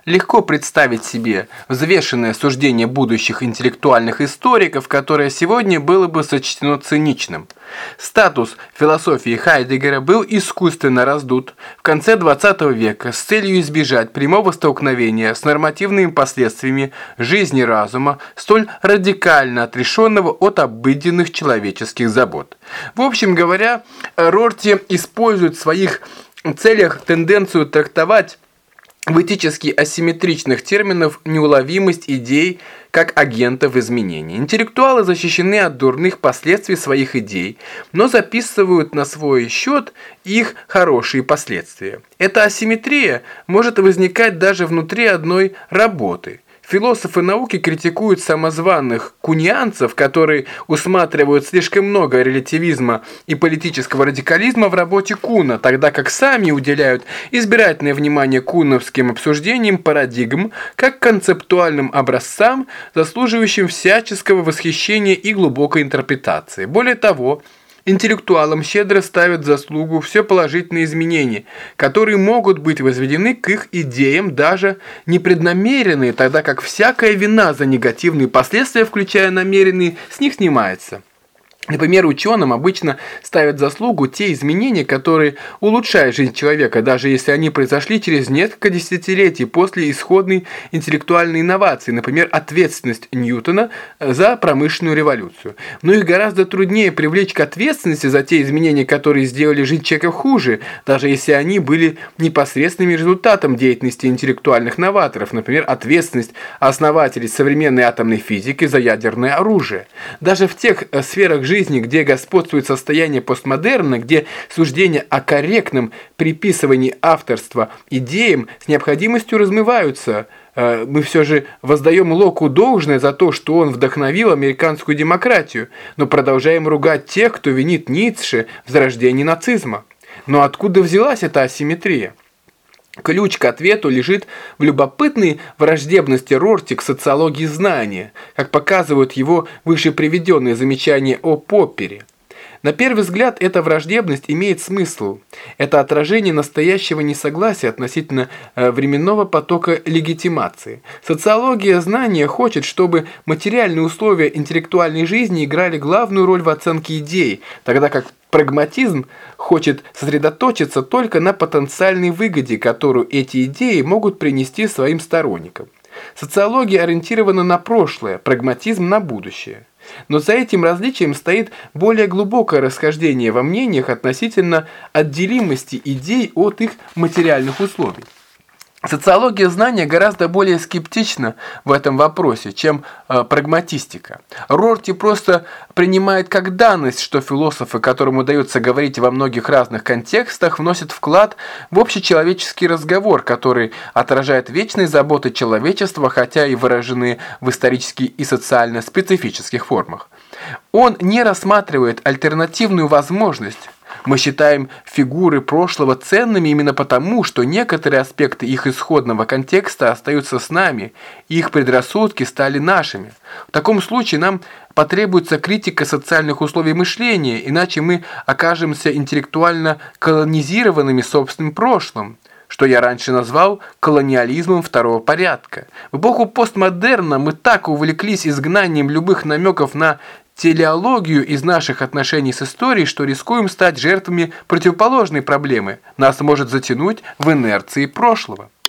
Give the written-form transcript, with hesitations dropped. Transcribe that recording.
Легко представить себе взвешенное суждение будущих интеллектуальных историков, которое сегодня было бы сочтено циничным. Статус философии Хайдеггера был искусственно раздут в конце XX века с целью избежать прямого столкновения с нормативными последствиями жизни разума, столь радикально отрешенного от обыденных человеческих забот. В общем говоря, Рорти использует в своих целях тенденцию трактовать в этически асимметричных терминах неуловимость идей как агентов изменений. Интеллектуалы защищены от дурных последствий своих идей, но записывают на свой счет их хорошие последствия. Эта асимметрия может возникать даже внутри одной работы. Философы науки критикуют самозваных кунианцев, которые усматривают слишком много релятивизма и политического радикализма в работе Куна, тогда как сами уделяют избирательное внимание куновским обсуждениям парадигм как концептуальным образцам, заслуживающим всяческого восхищения и глубокой интерпретации. Более того, интеллектуалам щедро ставят в заслугу все положительные изменения, которые могут быть возведены к их идеям даже непреднамеренные, тогда как всякая вина за негативные последствия, включая намеренные, с них снимается. Например, ученым обычно ставят в заслугу те изменения, которые улучшают жизнь человека, даже если они произошли через несколько десятилетий после исходной интеллектуальной инновации, например, ответственность Ньютона за промышленную революцию. Но их гораздо труднее привлечь к ответственности за те изменения, которые сделали жизнь человека хуже, даже если они были непосредственным результатом деятельности интеллектуальных новаторов, например, ответственность основателей современной атомной физики за ядерное оружие. Даже в тех сферах жизни, где господствует состояние постмодерна, где суждения о корректном приписывании авторства идеям с необходимостью размываются, мы все же воздаем Локу должное за то, что он вдохновил американскую демократию, но продолжаем ругать тех, кто винит Ницше в зарождении нацизма. Но откуда взялась эта асимметрия? Ключ к ответу лежит в любопытной враждебности Рорти к социологии знания, как показывают его выше приведенные замечания о Поппере. На первый взгляд, эта враждебность имеет смысл. Это отражение настоящего несогласия относительно временного потока легитимации. Социология знания хочет, чтобы материальные условия интеллектуальной жизни играли главную роль в оценке идей, тогда как прагматизм хочет сосредоточиться только на потенциальной выгоде, которую эти идеи могут принести своим сторонникам. Социология ориентирована на прошлое, прагматизм на будущее. Но за этим различием стоит более глубокое расхождение во мнениях относительно отделимости идей от их материальных условий. Социология знания гораздо более скептична в этом вопросе, чем прагматистика. Рорти просто принимает как данность, что философы, которым удается говорить во многих разных контекстах, вносят вклад в общечеловеческий разговор, который отражает вечные заботы человечества, хотя и выраженные в исторически и социально специфических формах. Он не рассматривает альтернативную возможность. Мы считаем фигуры прошлого ценными именно потому, что некоторые аспекты их исходного контекста остаются с нами, и их предрассудки стали нашими. В таком случае нам потребуется критика социальных условий мышления, иначе мы окажемся интеллектуально колонизированными собственным прошлым, что я раньше назвал колониализмом второго порядка. В эпоху постмодерна мы так увлеклись изгнанием любых намеков на телеологию из наших отношений с историей, что рискуем стать жертвами противоположной проблемы. Нас может затянуть в инерции прошлого.